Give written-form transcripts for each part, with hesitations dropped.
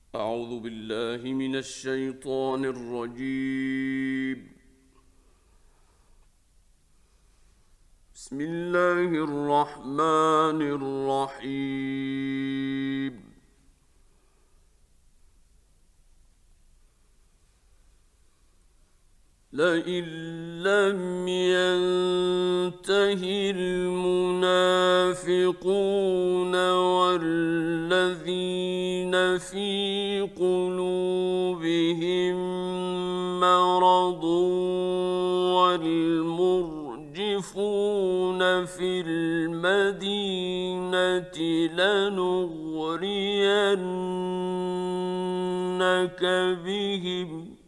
أعوذ بالله من الشيطان الرجيم. بسم الله الرحمن الرحيم. لئن لم ينته المنافقون والذين في قلوبهم مرض والمرجفون في المدينة لنغرينك بهم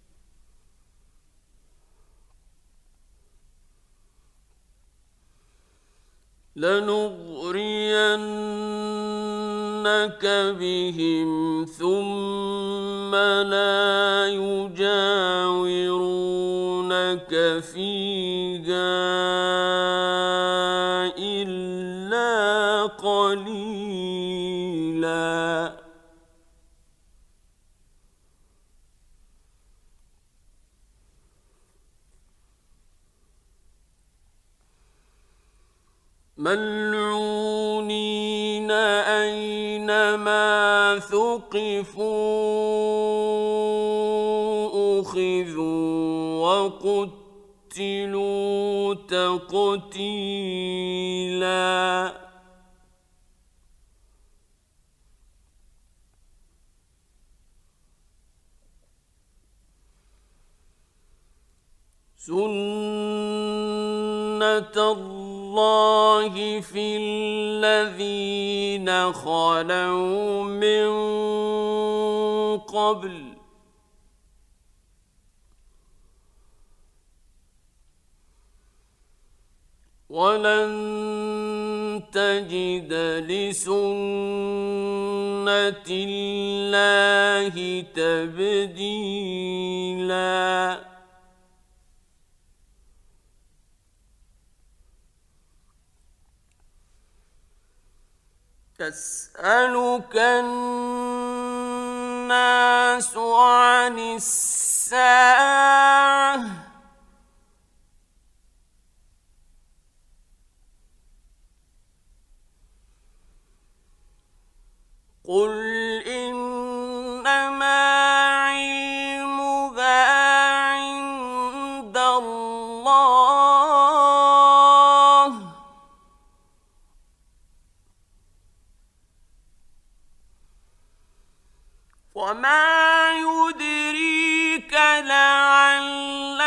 ثم لا يجاورونك فيها إلا قليلا. ملعونين أينما ثقفوا أخذوا وقتلوا تقتيلا. سنة الله في الذين خلوا من قبل ولن تجد لسنة الله تبديلا. يسألك الناس عن الساعة قل إنما علمها عند الله وما يدريك لعل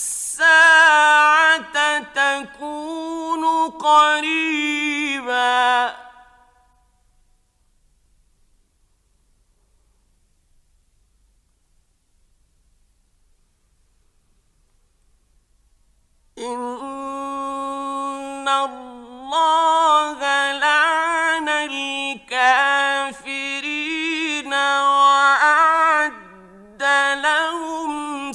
الساعة تكون قريبا. إن الله لعن الكافرين وأعد لهم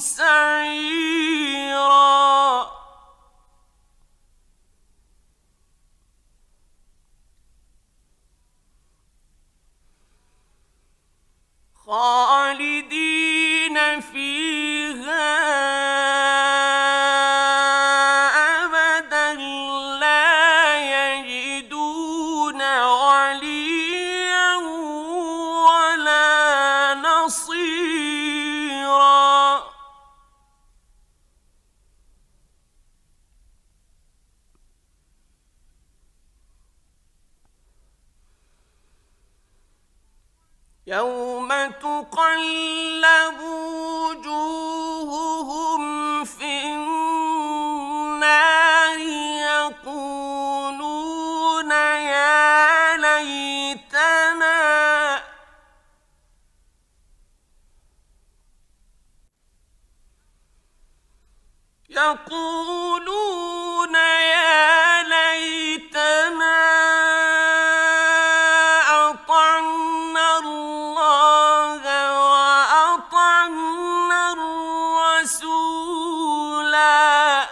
سعيرا. خالدين فيها أبدا لا يجدون وليا ولا نصيرا. يوم تقلب وجوههم في النار يقولون يا ليتنا أطعنا الله وأطعنا الرسولا.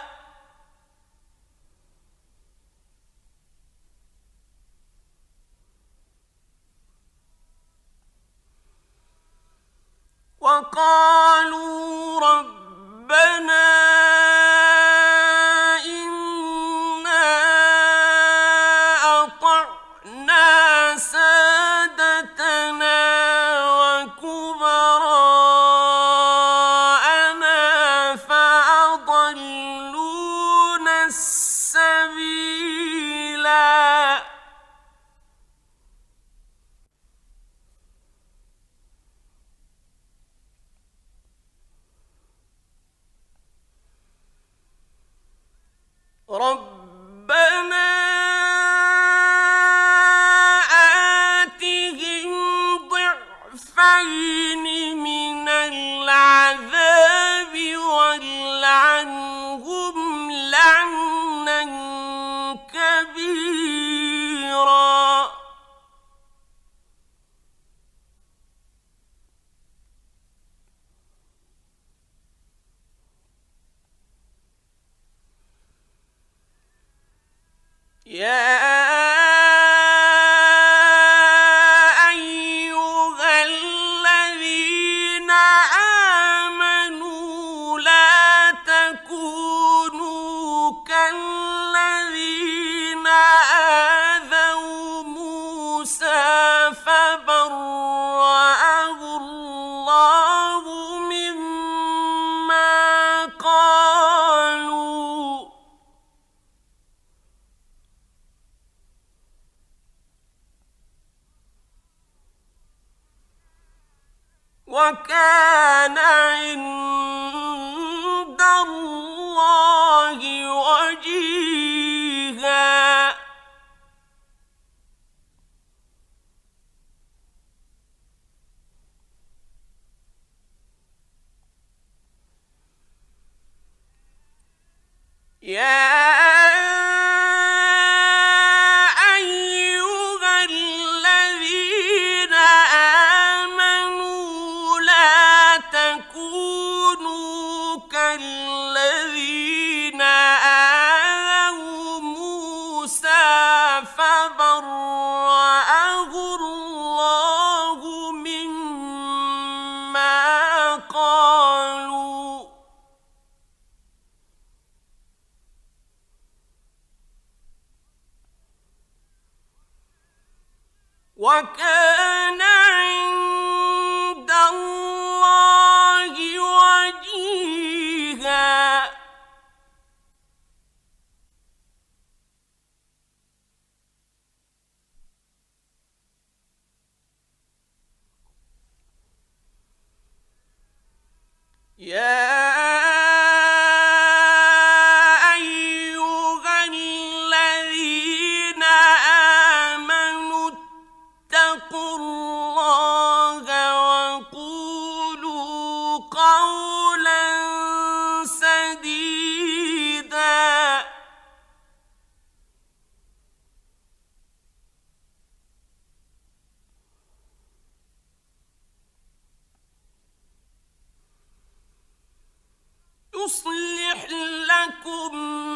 وقالوا ربنا إنا أطعنا سادتنا وكبراءنا فأضلونا السبيلا ربنا آتهم ضعفين من العذاب والعنهم لعنا كبيرا يا أيها الذين آمنوا لا تكونوا كالذين آذوا موسى فبرأه الله مما قالوا وكان عند الله وجيها يا أيها الذين آمنوا لا تكونوا كالذين آذوا موسى فبرأه الله مما قالوا وكان عند الله وجيها يا أيها الذين آمنوا اتقوا الله وقولوا قولا سديدا يصلح لكم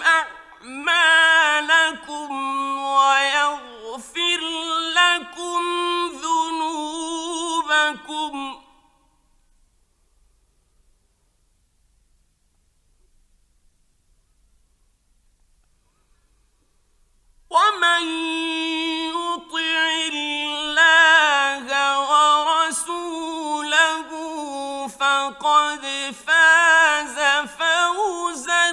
أعمالكم ويغفر لكم ذنوبكم ومن يطع الله ورسوله فقد فاز فوزا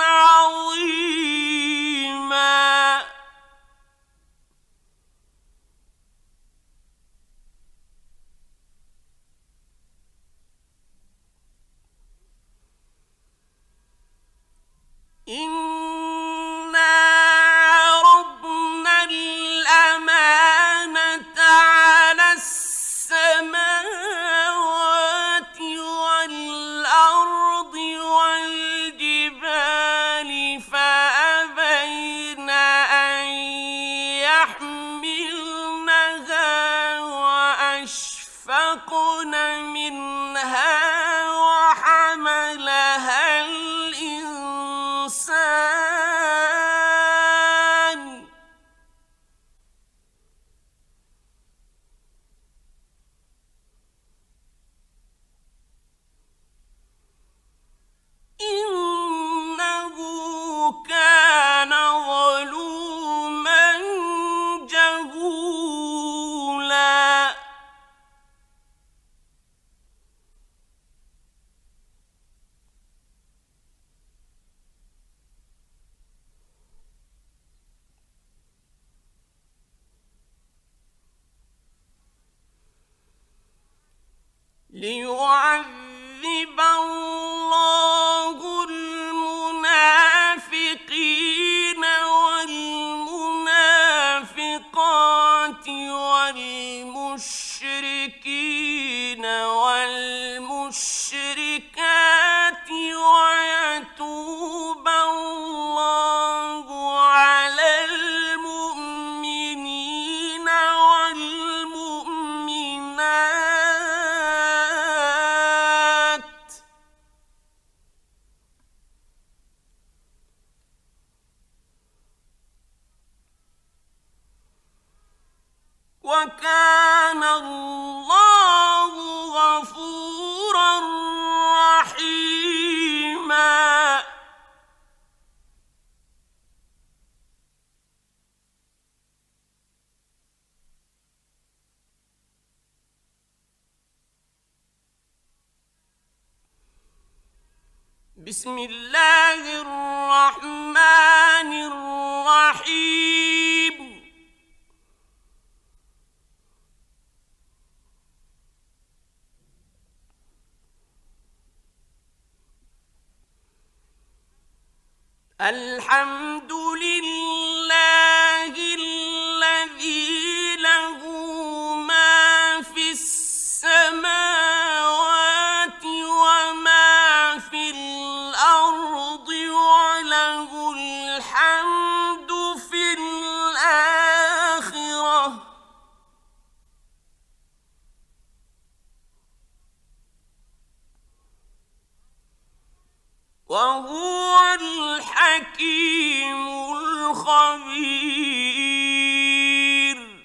عظيما إنا عرضنا الأمانة على السماوات والأرض والجبال فأبين أن يحملنها وأشفقن منها وحملها الإنسان ليعذب الله المنافقين والمنافقات والمشركين والمشركات ويتوب الله على المؤمنين والمؤمنات وكان الله غفورا رحيما. بسم الله الرحمن الرحيم. الحمد لله الذي له ما في السماوات وما في الأرض وله الحمد في الآخرة وهو الحكيم الخبير.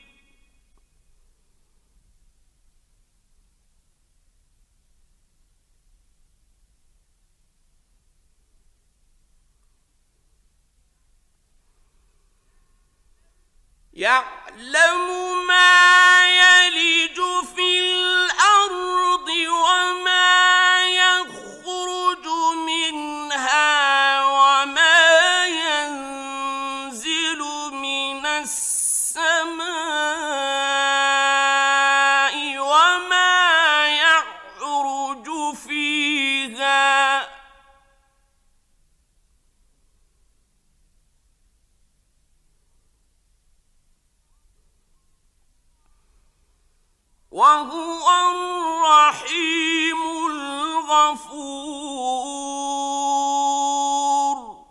يعلم ما يلج في الأرض وما يخرج منها وما ينزل من السماء وما يعرج فيها وهو الرحيم الغفور.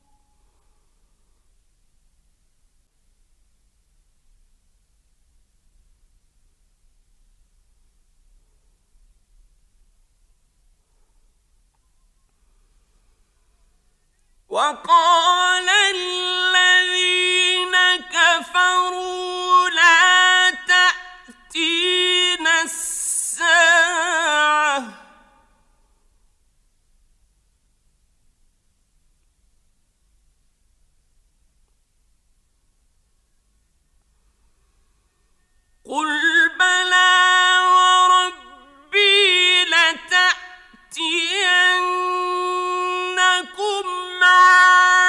وقال الذين كفروا لا تأتينا الساعة قل بلى وربي لتأتينكم عالم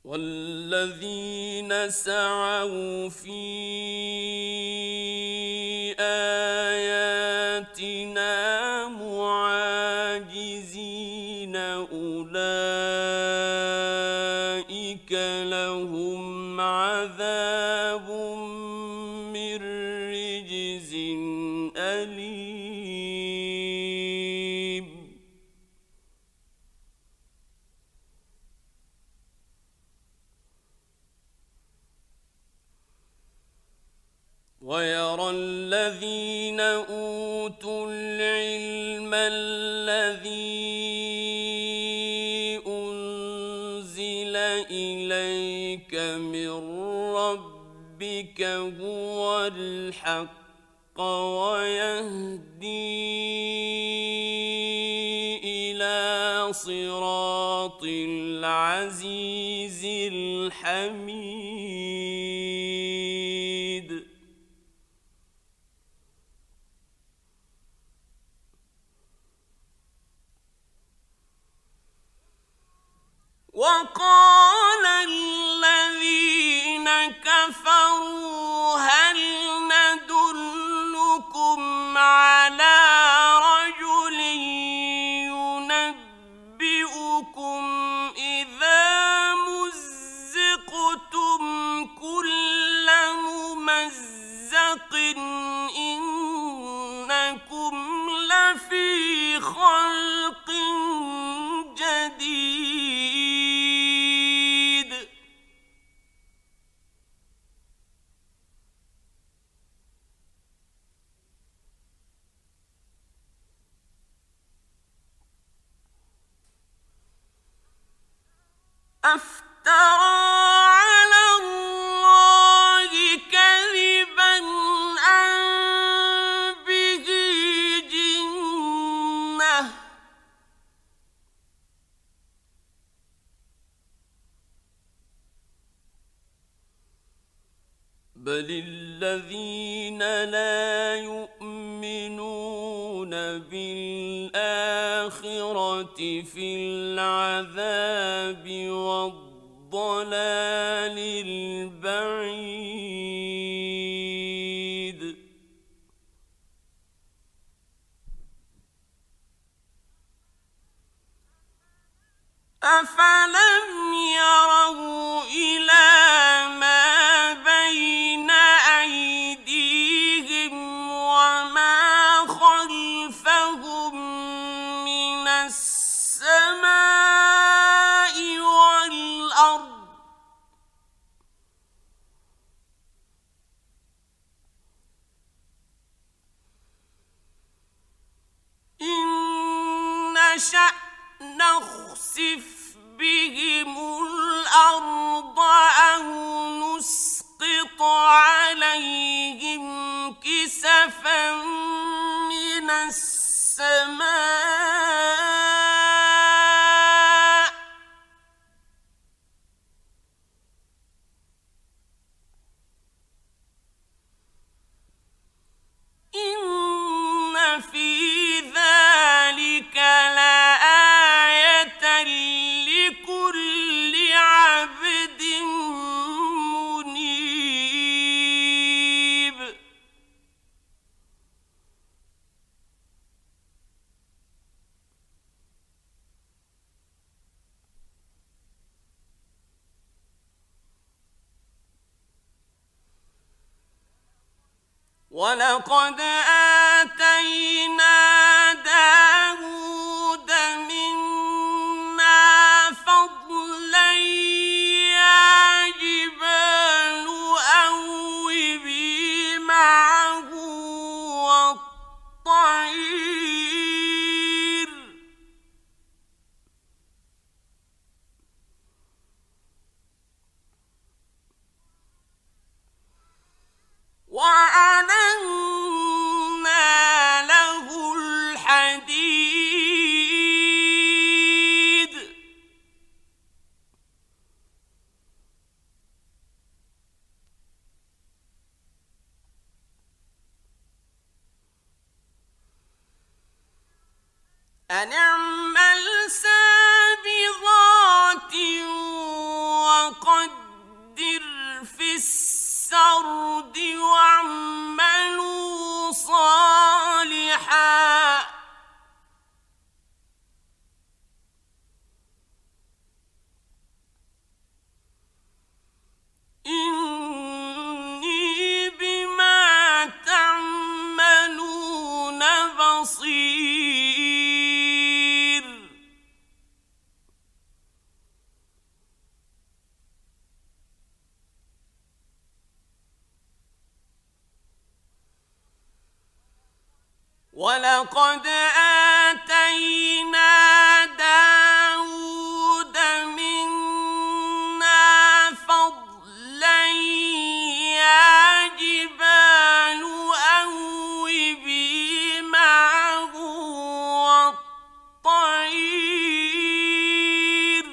والذين سعوا في آياتنا معاجزين أولئك لهم عذاب من رجز أليم. ويرى الذين أوتوا العلم الذي أنزل إليك من ربك هو الحق ويهدي إلى صراط العزيز الحميد. وقال الذين كفروا هل ندلكم على رجل ينبئكم إذا مزقتم كل ممزق إنكم لفي خلق جديد. أفترى على الله كذبا أم به جنة بل الذين لا يؤمنون بالآخرة في العذاب والضلال البعيد. أفلم يروا إلى ما بين أيديهم وما خلفهم من السماء والأرض إن نشأ نخسف بهم الأرض أو نسقط عليهم كسفا من السماء إن في ذلك لآية لكل عبد منيب. ولقد آتينا داود منا فضلا يا جبال أوبي معه والطير وأعلنا له الحديد أن اعمل سابغات وقدر ولقد آتينا داود منا فضلا يا جبال أوبي معه والطير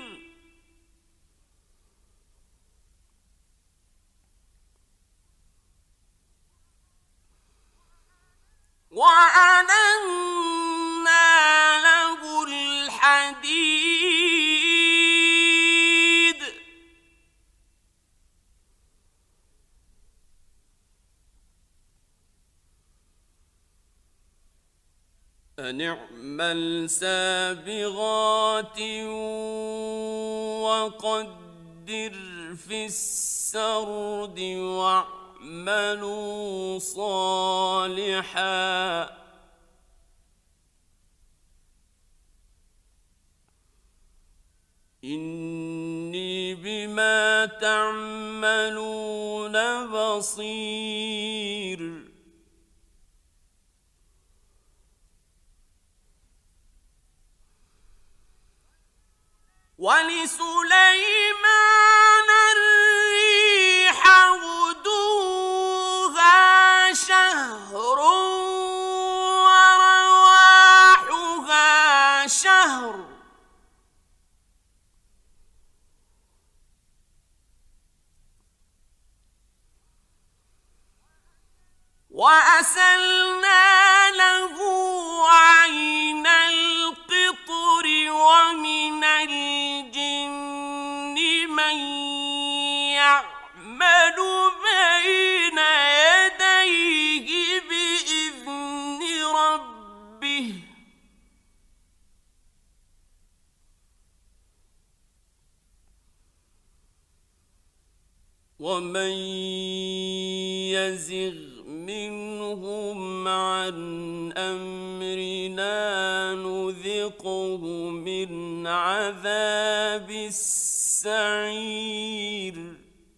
وألنا له الحديد أن اعمل سابغات وقدر في السرد واعملوا صالحا إني بما تعملون بصير ولسليمان الريح غدوها شهر ورواحها شهر وأسلنا له عين القطر ومن الجن من يعمل بين يديه بإذن ربه ومن يزغ منهم عن أمرنا نذقه من عذاب السعير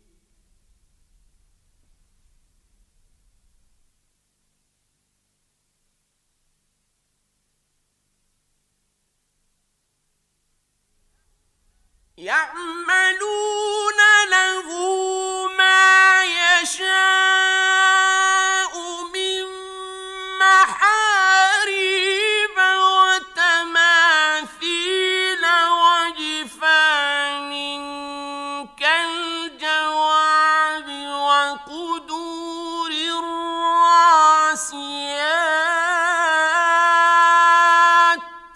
يعملون له ما يشاء من محاريب وتماثيل وجفان كالجواب وقدور الراسيات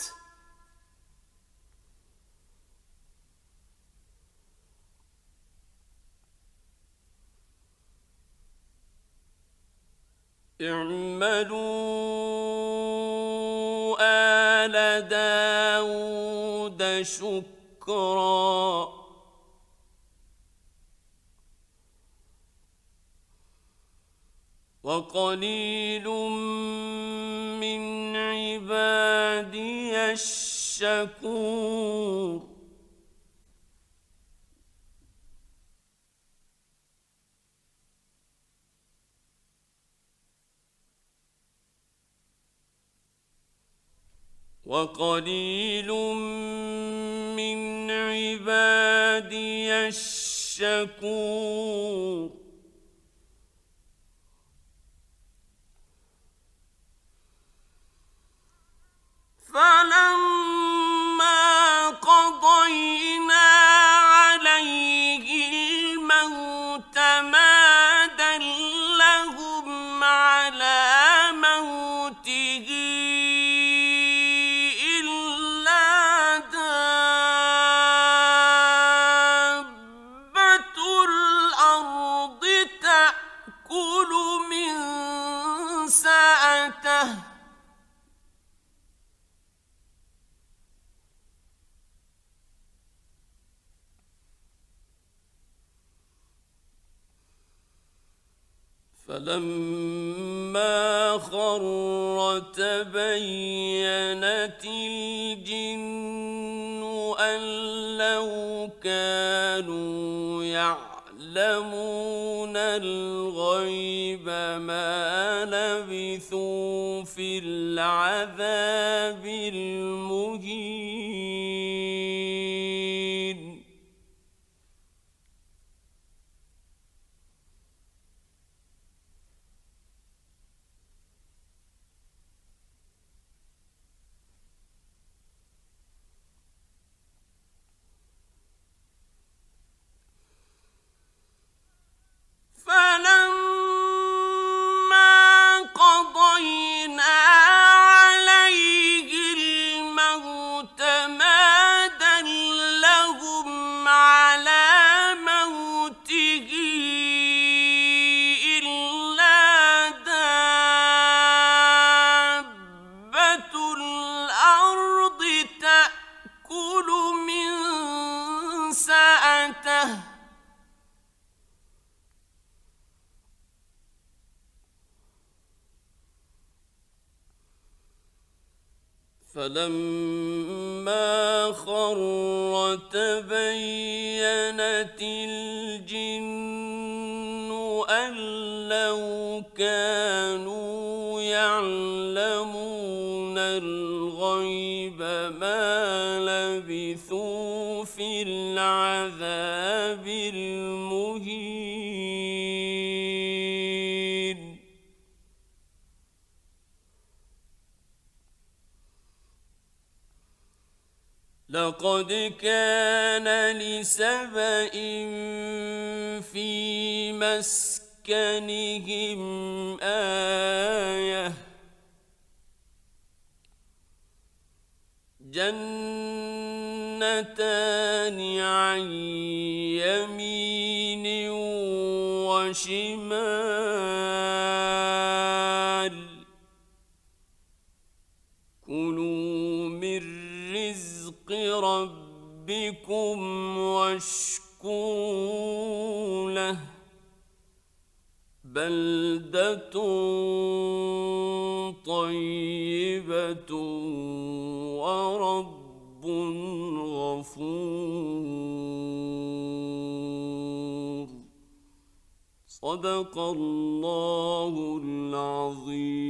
اعملوا آل داود شكرا وقليل من عبادي الشكور وقليل من عبادي الشكور فلما قضينا عليه الموت ما دلهم على موته إلا دابة الأرض تأكل من سأته فلما خر تبينت الجن أن لو كانوا يعلمون يعلمون الغيب ما لبثوا في العذاب المهين فلما قضينا عليه الموت ما دلهم على موته إلا دابة الأرض تأكل من سأته فلما خر تبينت الجن أن لو كانوا يعلمون الغيب ما لبثوا في العذاب المهين لقد كان لسبإ في مسكنهم آية جنتان عن يمين وشمال كلوا من رزق ربكم واشكروا له بلدة طيبة ورب غفور صدق الله العظيم.